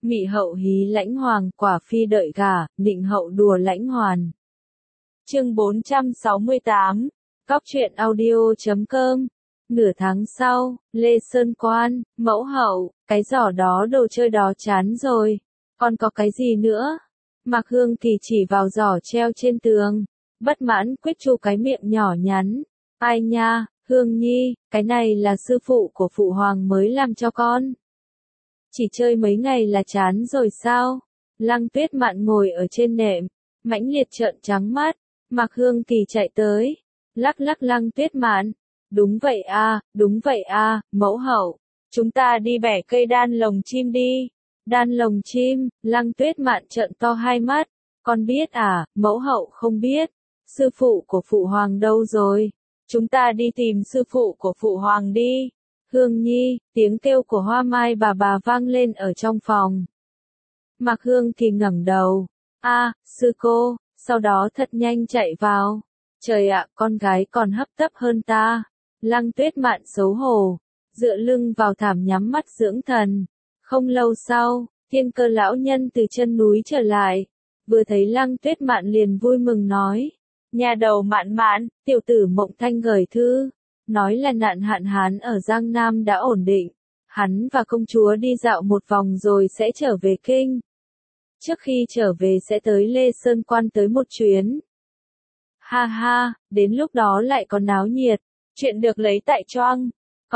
Mị hậu hí lãnh hoàng, quả phi đợi gả, nịnh hậu đùa lãnh hoàn. Chương 468, Cóc truyện audio.com. Nửa tháng sau, Lê Sơn Quan, mẫu hậu, cái giỏ đó đồ chơi đó chán rồi, còn có cái gì nữa? Mạc Hương thì chỉ vào giỏ treo trên tường, bất mãn quyết chu cái miệng nhỏ nhắn. Ai nha, Hương Nhi, cái này là sư phụ của phụ hoàng mới làm cho con. Chỉ chơi mấy ngày là chán rồi sao? Lăng Tuyết Mạn ngồi ở trên nệm, mãnh liệt trợn trắng mắt. Mạc Hương Kỳ chạy tới, lắc lắc Lăng Tuyết Mạn. Đúng vậy à, mẫu hậu, chúng ta đi bẻ cây đan lồng chim đi. Đan lồng chim, Lăng Tuyết Mạn trợn to hai mắt. Con biết à, mẫu hậu không biết. Sư phụ của phụ hoàng đâu rồi? Chúng ta đi tìm sư phụ của phụ hoàng đi. Hương Nhi, tiếng kêu của Hoa Mai bà vang lên ở trong phòng. Mạc Hương thì ngẩng đầu. Sư cô, sau đó thật nhanh chạy vào. Trời ạ, con gái còn hấp tấp hơn ta. Lăng Tuyết Mạn xấu hổ, dựa lưng vào thảm nhắm mắt dưỡng thần. Không lâu sau, Thiên Cơ lão nhân từ chân núi trở lại. Vừa thấy Lăng Tuyết Mạn liền vui mừng nói. Nhà đầu Mạn Mạn, tiểu tử Mộng Thanh gửi thư. Nói là nạn hạn hán ở Giang Nam đã ổn định. Hắn và công chúa đi dạo một vòng rồi sẽ trở về kinh. Trước khi trở về sẽ tới Lê Sơn Quan tới một chuyến. Ha ha, đến lúc đó lại còn náo nhiệt. Chuyện được lấy tại Choang.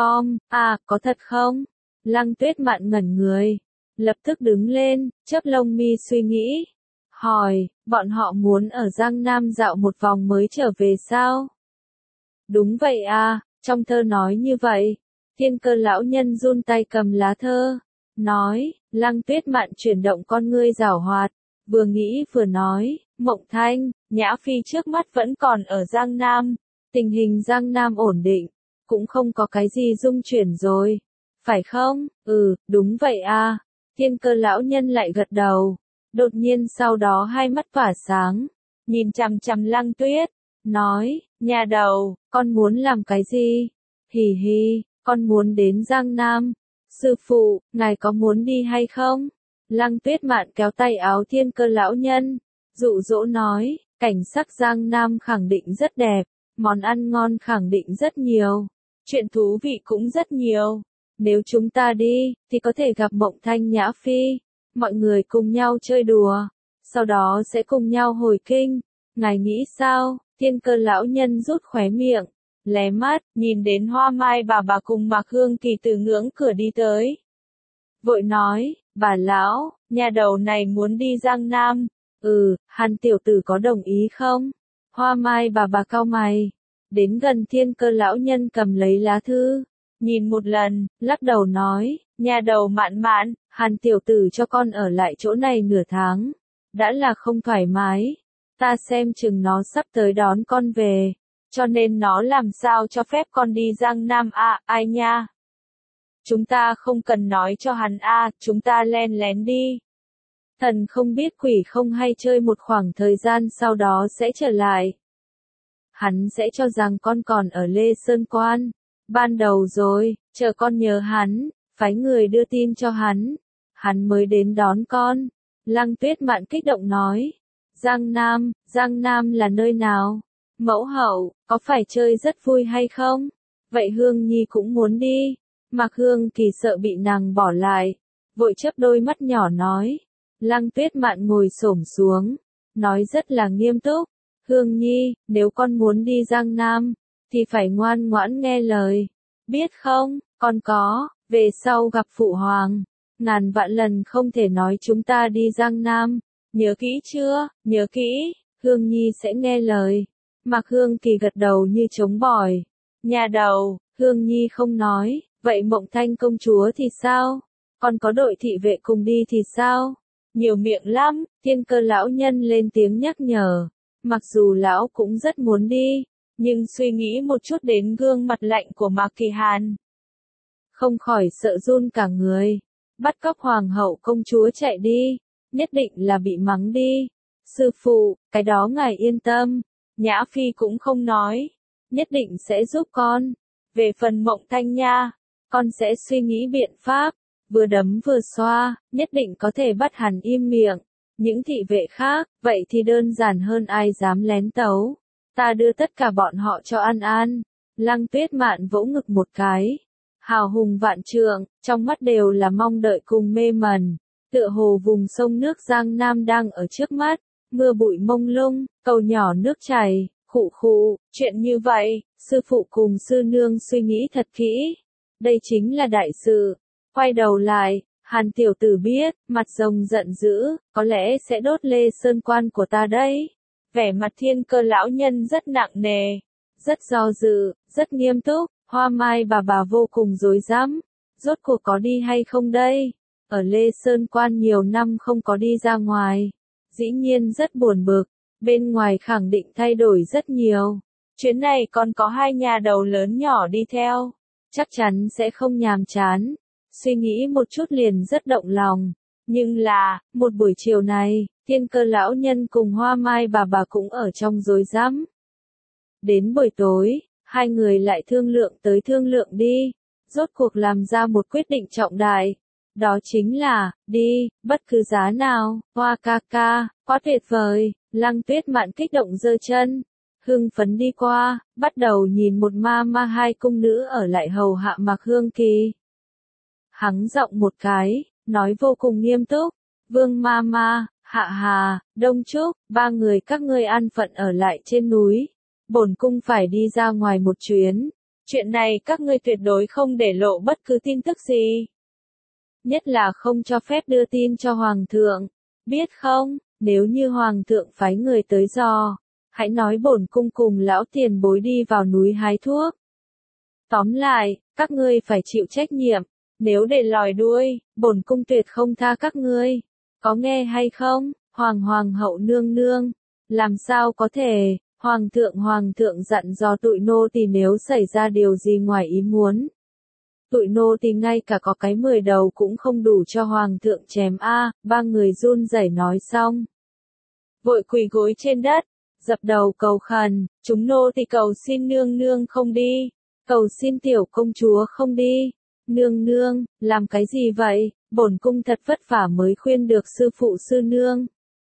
Có thật không? Lăng Tuyết Mạn ngẩn người. Lập tức đứng lên, chớp lông mi suy nghĩ. Hỏi, bọn họ muốn ở Giang Nam dạo một vòng mới trở về sao? Đúng vậy à, trong thơ nói như vậy. Thiên Cơ lão nhân run tay cầm lá thơ. Nói, Lăng Tuyết Mạn chuyển động con ngươi giảo hoạt. Vừa nghĩ vừa nói, Mộng Thanh, Nhã Phi trước mắt vẫn còn ở Giang Nam. Tình hình Giang Nam ổn định, cũng không có cái gì rung chuyển rồi. Phải không? Đúng vậy à. Thiên Cơ lão nhân lại gật đầu. Đột nhiên sau đó hai mắt tỏa sáng, nhìn chằm chằm Lăng Tuyết, nói, nhà đầu, con muốn làm cái gì? Hì hì, con muốn đến Giang Nam. Sư phụ, ngài có muốn đi hay không? Lăng Tuyết Mạn kéo tay áo Thiên Cơ lão nhân, dụ dỗ nói, cảnh sắc Giang Nam khẳng định rất đẹp, món ăn ngon khẳng định rất nhiều, chuyện thú vị cũng rất nhiều. Nếu chúng ta đi, thì có thể gặp Mộng Thanh Nhã Phi, mọi người cùng nhau chơi đùa, sau đó sẽ cùng nhau hồi kinh. Ngài nghĩ sao? Thiên Cơ lão nhân rút khóe miệng, lé mắt, nhìn đến Hoa Mai bà cùng Mạc Hương Kỳ từ ngưỡng cửa đi tới. Vội nói, bà lão, nhà đầu này muốn đi Giang Nam. Hàn tiểu tử có đồng ý không? Hoa Mai bà cau mày, đến gần Thiên Cơ lão nhân cầm lấy lá thư, nhìn một lần, lắc đầu nói, nhà đầu Mạn Mạn, Hàn tiểu tử cho con ở lại chỗ này nửa tháng, đã là không thoải mái, ta xem chừng nó sắp tới đón con về, cho nên nó làm sao cho phép con đi Giang Nam ai nha. Chúng ta không cần nói cho hắn chúng ta len lén đi. Thần không biết quỷ không hay chơi một khoảng thời gian sau đó sẽ trở lại. Hắn sẽ cho rằng con còn ở Lê Sơn Quan. Ban đầu rồi, chờ con nhớ hắn, phái người đưa tin cho hắn mới đến đón con. Lăng Tuyết Mạn kích động nói. Giang Nam là nơi nào? Mẫu hậu, có phải chơi rất vui hay không? Vậy Hương Nhi cũng muốn đi. Mạc Hương Kỳ sợ bị nàng bỏ lại, vội chớp đôi mắt nhỏ nói. Lăng Tuyết Mạn ngồi xổm xuống, nói rất là nghiêm túc. Hương Nhi, nếu con muốn đi Giang Nam, thì phải ngoan ngoãn nghe lời. Biết không, con có, về sau gặp phụ hoàng, ngàn vạn lần không thể nói chúng ta đi Giang Nam. Nhớ kỹ chưa? Nhớ kỹ, Hương Nhi sẽ nghe lời. Mạc Hương Kỳ gật đầu như trống bỏi. Nhà đầu, Hương Nhi không nói, vậy Mộng Thanh công chúa thì sao? Còn có đội thị vệ cùng đi thì sao? Nhiều miệng lắm, Thiên Cơ lão nhân lên tiếng nhắc nhở. Mặc dù lão cũng rất muốn đi, nhưng suy nghĩ một chút đến gương mặt lạnh của Mạc Kỳ Hàn, không khỏi sợ run cả người. Bắt cóc hoàng hậu công chúa chạy đi, nhất định là bị mắng đi. Sư phụ, cái đó ngài yên tâm, Nhã Phi cũng không nói, nhất định sẽ giúp con. Về phần Mộng Thanh nha, con sẽ suy nghĩ biện pháp. vừa đấm vừa xoa, nhất định có thể bắt hắn im miệng. Những thị vệ khác, vậy thì đơn giản hơn ai dám lén tấu. Ta đưa tất cả bọn họ cho ăn ăn. Lăng Tuyết Mạn vỗ ngực một cái. Hào hùng vạn trượng, trong mắt đều là mong đợi cùng mê mẩn. Tựa hồ vùng sông nước Giang Nam đang ở trước mắt, mưa bụi mông lung, cầu nhỏ nước chảy, khụ khụ, chuyện như vậy, sư phụ cùng sư nương suy nghĩ thật kỹ. Đây chính là đại sự. Quay đầu lại, Hàn tiểu tử biết, mặt rồng giận dữ, có lẽ sẽ đốt Lê Sơn Quan của ta đấy. Vẻ mặt Thiên Cơ lão nhân rất nặng nề, rất do dự, rất nghiêm túc. Hoa Mai bà vô cùng rối rắm, rốt cuộc có đi hay không đây? Ở Lê Sơn Quan nhiều năm không có đi ra ngoài, dĩ nhiên rất buồn bực, bên ngoài khẳng định thay đổi rất nhiều. Chuyến này còn có hai nhà đầu lớn nhỏ đi theo, chắc chắn sẽ không nhàm chán. Suy nghĩ một chút liền rất động lòng, nhưng là, một buổi chiều này, Thiên Cơ lão nhân cùng Hoa Mai bà cũng ở trong rối rắm. Đến buổi tối, hai người lại thương lượng tới thương lượng đi, rốt cuộc làm ra một quyết định trọng đại. Đó chính là, đi, bất cứ giá nào. Hoa ca ca, quá tuyệt vời. Lăng Tuyết Mạn kích động giơ chân, hưng phấn đi qua, bắt đầu nhìn một ma hai cung nữ ở lại hầu hạ Mạc Hương Kỳ. Hắng giọng một cái, nói vô cùng nghiêm túc, Vương ma, Hạ Hà, Đông Trúc, ba người các ngươi an phận ở lại trên núi. Bổn cung phải đi ra ngoài một chuyến. Chuyện này các ngươi tuyệt đối không để lộ bất cứ tin tức gì. Nhất là không cho phép đưa tin cho Hoàng thượng. Biết không, nếu như Hoàng thượng phái người tới dò, hãy nói bổn cung cùng lão tiền bối đi vào núi hái thuốc. Tóm lại, các ngươi phải chịu trách nhiệm. Nếu để lòi đuôi, bổn cung tuyệt không tha các ngươi. Có nghe hay không, Hoàng hậu nương nương? Làm sao có thể? Hoàng thượng dặn dò tụi nô tỳ nếu xảy ra điều gì ngoài ý muốn. Tụi nô tỳ ngay cả có cái 10 đầu cũng không đủ cho Hoàng thượng chém a. Ba người run rẩy nói xong, vội quỳ gối trên đất, dập đầu cầu khẩn, chúng nô tỳ cầu xin nương nương không đi, cầu xin tiểu công chúa không đi. Nương nương, làm cái gì vậy? Bổn cung thật vất vả mới khuyên được sư phụ sư nương.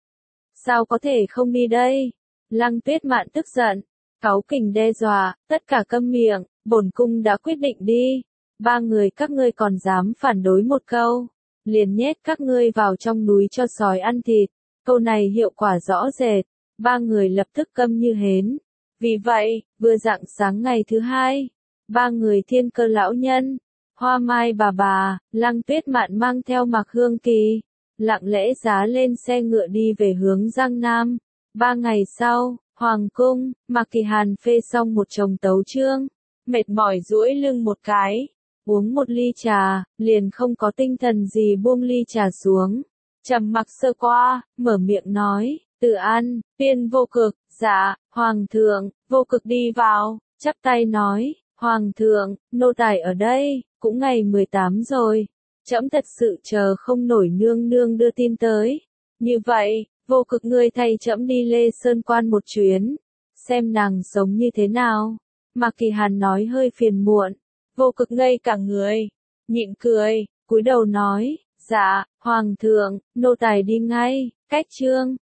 Sao có thể không đi đây? Lăng Tuyết Mạn tức giận, cáu kỉnh đe dọa, tất cả câm miệng, bổn cung đã quyết định đi. Ba người các ngươi còn dám phản đối một câu, liền nhét các ngươi vào trong núi cho sói ăn thịt. Câu này hiệu quả rõ rệt, ba người lập tức câm như hến. Vì vậy, vừa rạng sáng ngày thứ hai, ba người Thiên Cơ lão nhân, Hoa Mai bà, Lăng Tuyết Mạn mang theo Mạc Hương Kỳ, lặng lẽ giá lên xe ngựa đi về hướng Giang Nam. 3 ngày sau, Hoàng cung, Mạc Kỳ Hàn phê xong một chồng tấu chương, mệt mỏi duỗi lưng một cái, uống một ly trà, liền không có tinh thần gì buông ly trà xuống. Trầm mặc sơ qua, mở miệng nói, Từ An, Viên Vô Cực, dạ, Hoàng thượng. Vô Cực đi vào, chắp tay nói, Hoàng thượng, nô tài ở đây, cũng ngày 18 rồi. Trẫm thật sự chờ không nổi nương nương đưa tin tới. Như vậy, Vô Cực ngươi thay trẫm đi Lê Sơn Quan một chuyến, xem nàng sống như thế nào. Mạc Kỳ Hàn nói hơi phiền muộn. Vô Cực ngây cả người, nhịn cười, cúi đầu nói, dạ, Hoàng thượng, nô tài đi ngay. Cách chương